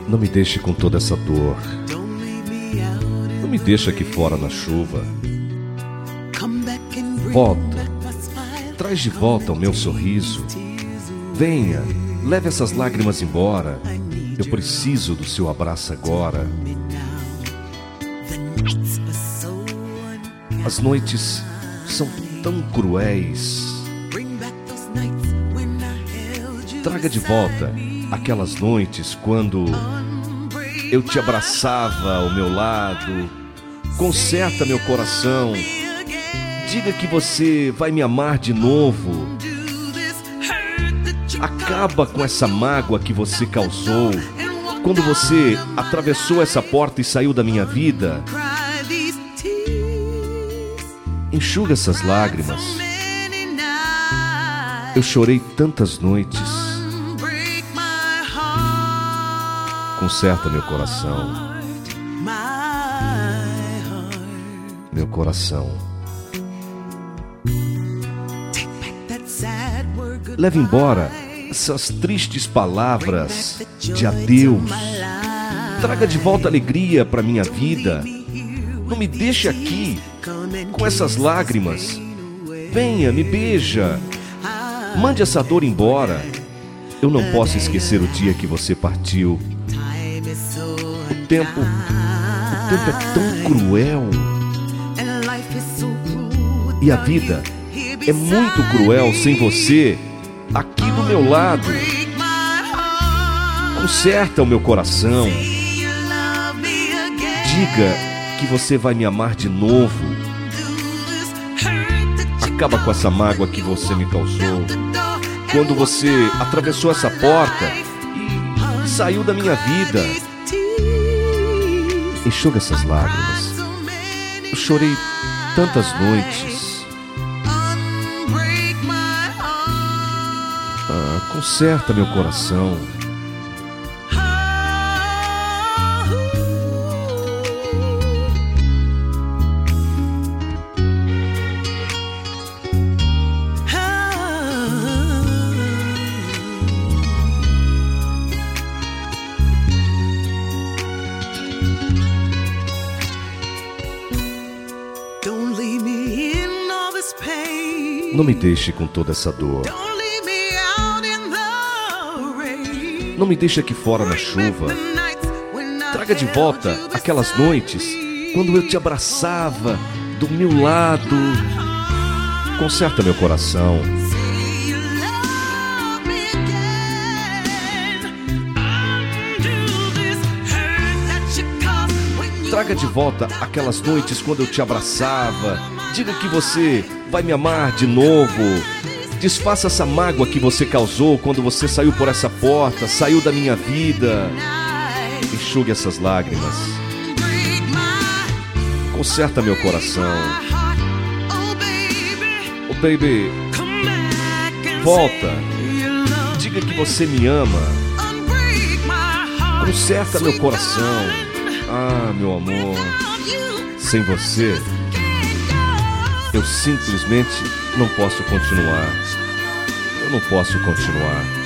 Não me deixe com toda essa dor. Não me deixe aqui fora na chuva. Volta. Traz de volta o meu sorriso. Venha, leve essas lágrimas embora. Eu preciso do seu abraço agora. As noites são tão cruéis. Traga de volta aquelas noites quando eu te abraçava ao meu lado. Conserta meu coração. Diga que você vai me amar de novo. Acaba com essa mágoa que você causou quando você atravessou essa porta e saiu da minha vida. Enxuga essas lágrimas. Eu chorei tantas noites. Conserta meu coração. Meu coração. Leve embora essas tristes palavras de adeus. Traga de volta alegria para minha vida. Não me deixe aqui com essas lágrimas. Venha, me beija. Mande essa dor embora. Eu não posso esquecer o dia que você partiu. O tempo é tão cruel. E a vida é muito cruel sem você aqui do meu lado. Conserta o meu coração. Diga que você vai me amar de novo. Acaba com essa mágoa que você me causou quando você atravessou essa porta e saiu da minha vida. Enxuga essas lágrimas. Eu chorei tantas noites. Conserta meu coração. Não me deixe com toda essa dor. Não me deixe aqui fora na chuva. Traga de volta aquelas noites quando eu te abraçava do meu lado. Conserta meu coração. Traga de volta aquelas noites quando eu te abraçava. Diga que você vai me amar de novo. Desfaça essa mágoa que você causou quando você saiu por essa porta, saiu da minha vida. Enxugue essas lágrimas. Conserta meu coração. Oh baby, volta. Diga que você me ama. Conserta meu coração. Ah, meu amor. Sem você, eu simplesmente não posso continuar. Eu não posso continuar.